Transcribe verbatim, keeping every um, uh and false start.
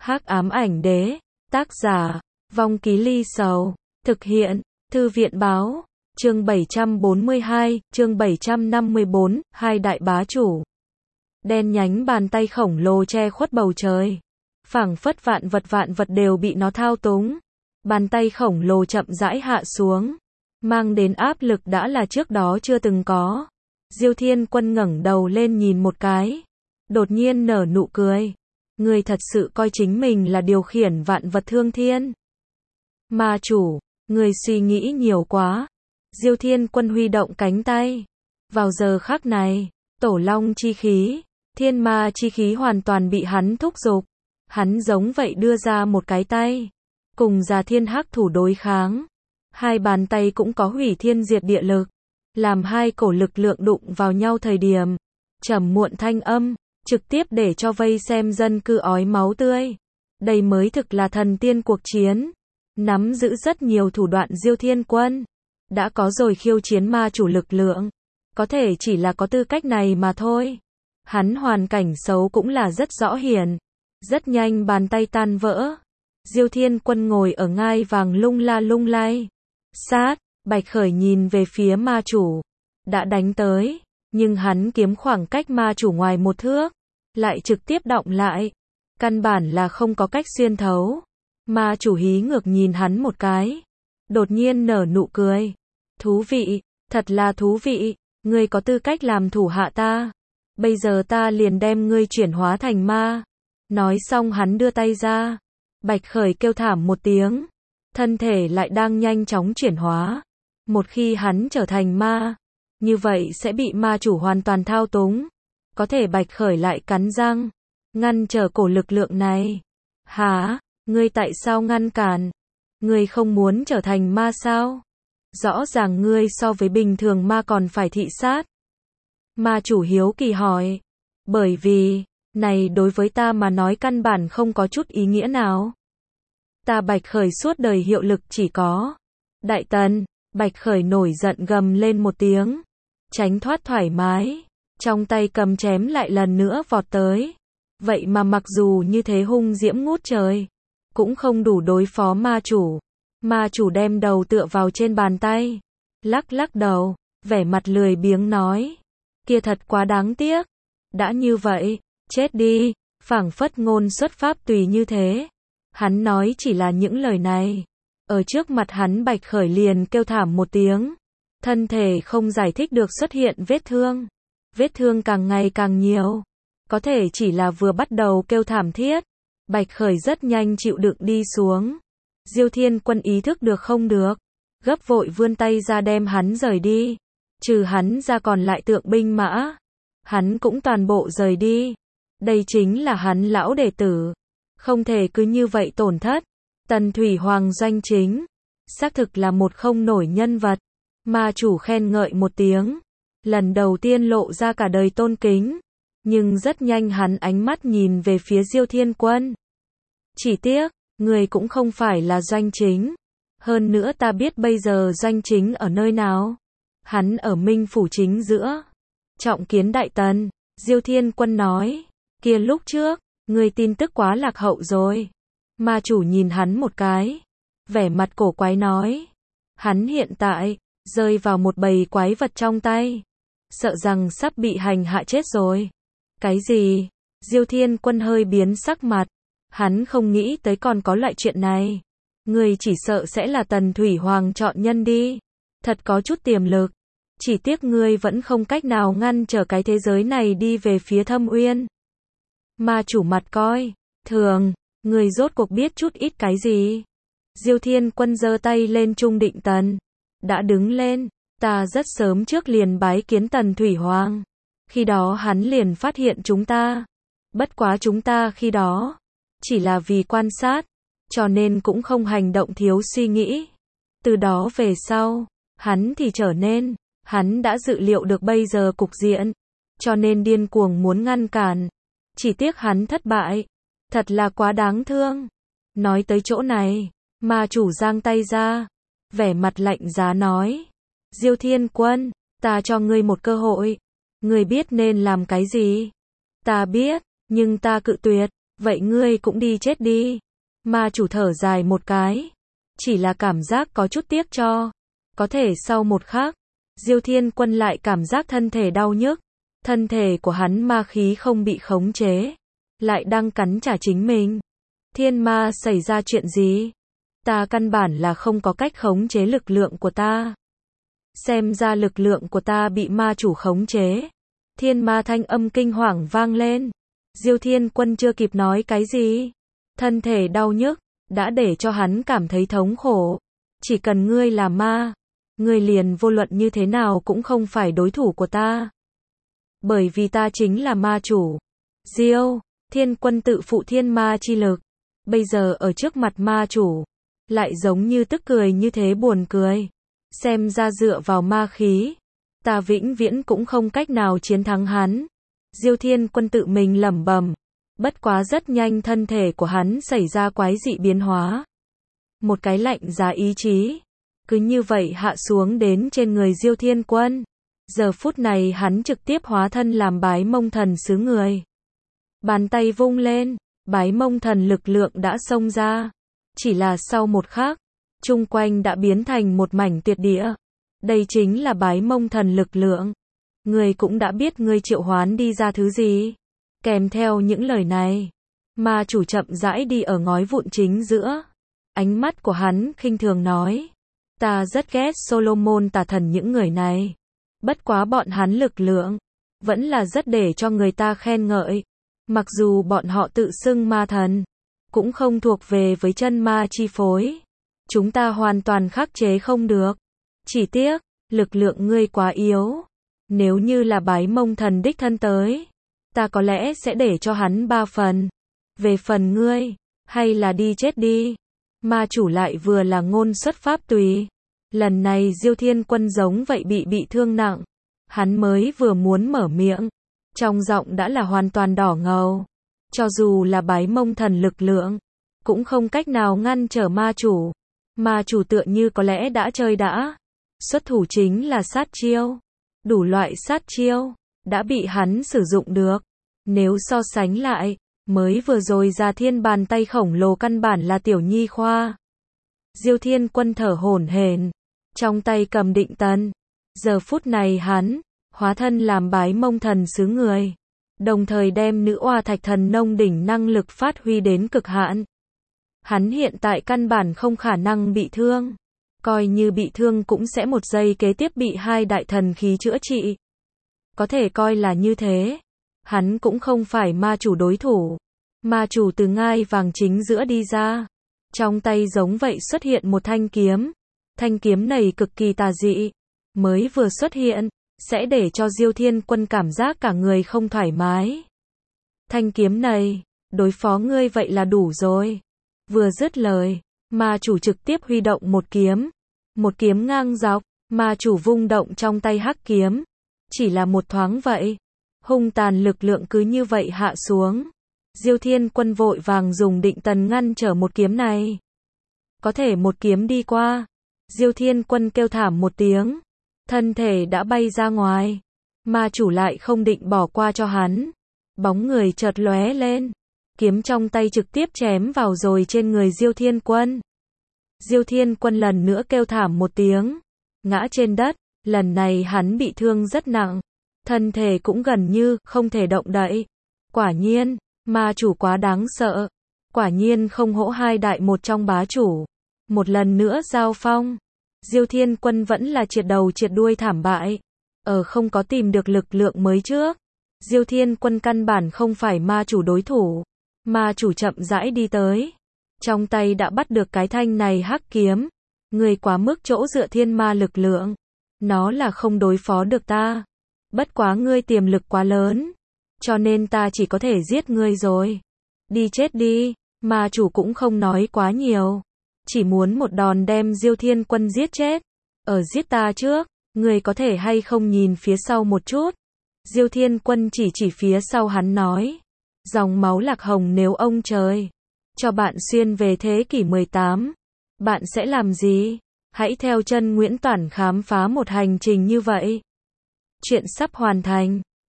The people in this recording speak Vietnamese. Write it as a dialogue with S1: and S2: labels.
S1: Hắc ám ảnh đế, tác giả, Vong Ký Ly Sầu, thực hiện, Thư viện báo, chương bảy trăm bốn mươi hai, chương bảy trăm năm mươi bốn, hai đại bá chủ. Đen nhánh bàn tay khổng lồ che khuất bầu trời. Phảng phất vạn vật vạn vật đều bị nó thao túng. Bàn tay khổng lồ chậm rãi hạ xuống, mang đến áp lực đã là trước đó chưa từng có. Diêu Thiên Quân ngẩng đầu lên nhìn một cái, đột nhiên nở nụ cười. Người thật sự coi chính mình là điều khiển vạn vật thương thiên. Ma chủ, người suy nghĩ nhiều quá. Diêu Thiên Quân huy động cánh tay. Vào giờ khắc này, tổ long chi khí, thiên ma chi khí hoàn toàn bị hắn thúc giục. Hắn giống vậy đưa ra một cái tay, cùng Già Thiên Hắc thủ đối kháng. Hai bàn tay cũng có hủy thiên diệt địa lực, làm hai cổ lực lượng đụng vào nhau thời điểm, trầm muộn thanh âm, trực tiếp để cho vây xem dân cư ói máu tươi. Đây mới thực là thần tiên cuộc chiến. Nắm giữ rất nhiều thủ đoạn Diêu Thiên Quân, đã có rồi khiêu chiến ma chủ lực lượng, có thể chỉ là có tư cách này mà thôi. Hắn hoàn cảnh xấu cũng là rất rõ hiển. Rất nhanh bàn tay tan vỡ. Diêu Thiên Quân ngồi ở ngai vàng lung la lung lay. Sát, Bạch Khởi nhìn về phía ma chủ. Đã đánh tới, nhưng hắn kiếm khoảng cách ma chủ ngoài một thước, lại trực tiếp đọng lại. Căn bản là không có cách xuyên thấu. Ma chủ hí ngược nhìn hắn một cái, đột nhiên nở nụ cười. Thú vị, thật là thú vị, ngươi có tư cách làm thủ hạ ta. Bây giờ ta liền đem ngươi chuyển hóa thành ma. Nói xong hắn đưa tay ra. Bạch Khởi kêu thảm một tiếng. Thân thể lại đang nhanh chóng chuyển hóa. Một khi hắn trở thành ma, như vậy sẽ bị ma chủ hoàn toàn thao túng. Có thể Bạch Khởi lại cắn răng, ngăn trở cổ lực lượng này. Hả? Ngươi tại sao ngăn cản? Ngươi không muốn trở thành ma sao? Rõ ràng ngươi so với bình thường ma còn phải thị sát. Ma chủ hiếu kỳ hỏi. Bởi vì, này đối với ta mà nói căn bản không có chút ý nghĩa nào. Ta Bạch Khởi suốt đời hiệu lực chỉ có Đại Tần. Bạch Khởi nổi giận gầm lên một tiếng, tránh thoát thoải mái, trong tay cầm chém lại lần nữa vọt tới. Vậy mà mặc dù như thế hung diễm ngút trời, cũng không đủ đối phó ma chủ. Ma chủ đem đầu tựa vào trên bàn tay, lắc lắc đầu, vẻ mặt lười biếng nói, kia thật quá đáng tiếc. Đã như vậy, chết đi. Phảng phất ngôn xuất pháp tùy như thế. Hắn nói chỉ là những lời này, ở trước mặt hắn Bạch Khởi liền kêu thảm một tiếng. Thân thể không giải thích được xuất hiện vết thương. Vết thương càng ngày càng nhiều. Có thể chỉ là vừa bắt đầu kêu thảm thiết, Bạch Khởi rất nhanh chịu đựng đi xuống. Diêu Thiên Quân ý thức được không được, gấp vội vươn tay ra đem hắn rời đi. Trừ hắn ra còn lại tượng binh mã, hắn cũng toàn bộ rời đi. Đây chính là hắn lão đệ tử, không thể cứ như vậy tổn thất. Tần Thủy Hoàng doanh chính, xác thực là một không nổi nhân vật. Ma chủ khen ngợi một tiếng, lần đầu tiên lộ ra cả đời tôn kính. Nhưng rất nhanh hắn ánh mắt nhìn về phía Diêu Thiên Quân. Chỉ tiếc, người cũng không phải là doanh chính. Hơn nữa ta biết bây giờ doanh chính ở nơi nào. Hắn ở Minh Phủ chính giữa, trọng kiến Đại Tần. Diêu Thiên Quân nói, kia lúc trước, người tin tức quá lạc hậu rồi. Ma chủ nhìn hắn một cái, vẻ mặt cổ quái nói, hắn hiện tại, rơi vào một bầy quái vật trong tay, sợ rằng sắp bị hành hạ chết rồi. Cái gì? Diêu Thiên Quân hơi biến sắc mặt, hắn không nghĩ tới còn có loại chuyện này. Người chỉ sợ sẽ là Tần Thủy Hoàng chọn nhân đi. Thật có chút tiềm lực. Chỉ tiếc ngươi vẫn không cách nào ngăn trở cái thế giới này đi về phía thâm uyên. Ma chủ mặt coi thường, người rốt cuộc biết chút ít cái gì? Diêu Thiên Quân giơ tay lên Trung Định Tần, đã đứng lên. Ta rất sớm trước liền bái kiến Tần Thủy Hoàng. Khi đó hắn liền phát hiện chúng ta. Bất quá chúng ta khi đó chỉ là vì quan sát, cho nên cũng không hành động thiếu suy nghĩ. Từ đó về sau, hắn thì trở nên, hắn đã dự liệu được bây giờ cục diện, cho nên điên cuồng muốn ngăn cản. Chỉ tiếc hắn thất bại. Thật là quá đáng thương. Nói tới chỗ này, ma chủ giang tay ra, vẻ mặt lạnh giá nói, Diêu Thiên Quân, ta cho ngươi một cơ hội. Ngươi biết nên làm cái gì? Ta biết, nhưng ta cự tuyệt. vậy ngươi cũng đi chết đi. Ma chủ thở dài một cái. Chỉ là cảm giác có chút tiếc cho. Có thể sau một khắc, Diêu Thiên Quân lại cảm giác thân thể đau nhức. Thân thể của hắn ma khí không bị khống chế. Lại đang cắn trả chính mình. Thiên ma xảy ra chuyện gì? Ta căn bản là không có cách khống chế lực lượng của ta. Xem ra lực lượng của ta bị ma chủ khống chế. Thiên ma thanh âm kinh hoàng vang lên. Diêu Thiên Quân chưa kịp nói cái gì. Thân thể đau nhức, đã để cho hắn cảm thấy thống khổ. Chỉ cần ngươi là ma, ngươi liền vô luận như thế nào cũng không phải đối thủ của ta. Bởi vì ta chính là ma chủ. Diêu Thiên Quân tự phụ thiên ma chi lực. Bây giờ ở trước mặt ma chủ, lại giống như tức cười như thế buồn cười. Xem ra dựa vào ma khí, ta vĩnh viễn cũng không cách nào chiến thắng hắn. Diêu Thiên Quân tự mình lẩm bẩm. Bất quá rất nhanh thân thể của hắn xảy ra quái dị biến hóa. Một cái lạnh giá ý chí, cứ như vậy hạ xuống đến trên người Diêu Thiên Quân. Giờ phút này hắn trực tiếp hóa thân làm Bái Mông Thần xứ người. Bàn tay vung lên, Bái Mông Thần lực lượng đã xông ra. Chỉ là sau một khắc, chung quanh đã biến thành một mảnh tuyệt địa. Đây chính là Bái Mông Thần lực lượng. Ngươi cũng đã biết ngươi triệu hoán đi ra thứ gì. Kèm theo những lời này, ma chủ chậm rãi đi ở ngói vụn chính giữa. Ánh mắt của hắn khinh thường nói. Ta rất ghét Solomon tà thần những người này. Bất quá bọn hắn lực lượng, vẫn là rất để cho người ta khen ngợi. Mặc dù bọn họ tự xưng ma thần, cũng không thuộc về với chân ma chi phối. Chúng ta hoàn toàn khắc chế không được. Chỉ tiếc, lực lượng ngươi quá yếu. Nếu như là Bái Mông Thần đích thân tới, ta có lẽ sẽ để cho hắn ba phần. Về phần ngươi, hay là đi chết đi. Ma chủ lại vừa là ngôn xuất pháp tùy. Lần này Diêu Thiên Quân giống vậy bị bị thương nặng. Hắn mới vừa muốn mở miệng, trong giọng đã là hoàn toàn đỏ ngầu. Cho dù là Bái Mông Thần lực lượng, cũng không cách nào ngăn trở ma chủ. Ma chủ tựa như có lẽ đã chơi đã. Xuất thủ chính là sát chiêu. Đủ loại sát chiêu, đã bị hắn sử dụng được. Nếu so sánh lại, mới vừa rồi ra thiên bàn tay khổng lồ căn bản là tiểu nhi khoa. Diêu Thiên Quân thở hổn hển, trong tay cầm định tân. Giờ phút này hắn, hóa thân làm Bái Mông Thần xứ người. Đồng thời đem nữ oa thạch thần nông đỉnh năng lực phát huy đến cực hạn. Hắn hiện tại căn bản không khả năng bị thương. Coi như bị thương cũng sẽ một giây kế tiếp bị hai đại thần khí chữa trị. Có thể coi là như thế. Hắn cũng không phải ma chủ đối thủ. Ma chủ từ ngai vàng chính giữa đi ra. Trong tay giống vậy xuất hiện một thanh kiếm. Thanh kiếm này cực kỳ tà dị. Mới vừa xuất hiện, sẽ để cho Diêu Thiên Quân cảm giác cả người không thoải mái. Thanh kiếm này, đối phó ngươi vậy là đủ rồi. Vừa dứt lời, ma chủ trực tiếp huy động một kiếm. Một kiếm ngang dọc, ma chủ vung động trong tay hắc kiếm. Chỉ là một thoáng vậy. Hung tàn lực lượng cứ như vậy hạ xuống. Diêu Thiên Quân vội vàng dùng định tần ngăn trở một kiếm này. Có thể một kiếm đi qua. Diêu Thiên Quân kêu thảm một tiếng. Thân thể đã bay ra ngoài. Ma chủ lại không định bỏ qua cho hắn. Bóng người chợt lóe lên. Kiếm trong tay trực tiếp chém vào rồi trên người Diêu Thiên Quân. Diêu Thiên Quân lần nữa kêu thảm một tiếng. Ngã trên đất. Lần này hắn bị thương rất nặng. Thân thể cũng gần như không thể động đậy. Quả nhiên, ma chủ quá đáng sợ. Quả nhiên không hổ hai đại một trong bá chủ. Một lần nữa giao phong. Diêu Thiên Quân vẫn là triệt đầu triệt đuôi thảm bại. Ở không có tìm được lực lượng mới trước. Diêu Thiên Quân căn bản không phải ma chủ đối thủ. Ma chủ chậm rãi đi tới. Trong tay đã bắt được cái thanh này hắc kiếm. Người quá mức chỗ dựa thiên ma lực lượng. Nó là không đối phó được ta. Bất quá ngươi tiềm lực quá lớn. Cho nên ta chỉ có thể giết ngươi rồi. Đi chết đi. Ma chủ cũng không nói quá nhiều. Chỉ muốn một đòn đem Diêu Thiên Quân giết chết. Ở giết ta trước, ngươi có thể hay không nhìn phía sau một chút. Diêu Thiên Quân chỉ chỉ phía sau hắn nói. Dòng máu lạc hồng nếu ông trời cho bạn xuyên về thế kỷ mười tám. Bạn sẽ làm gì? Hãy theo chân Nguyễn Toản khám phá một hành trình như vậy. Chuyện sắp hoàn thành.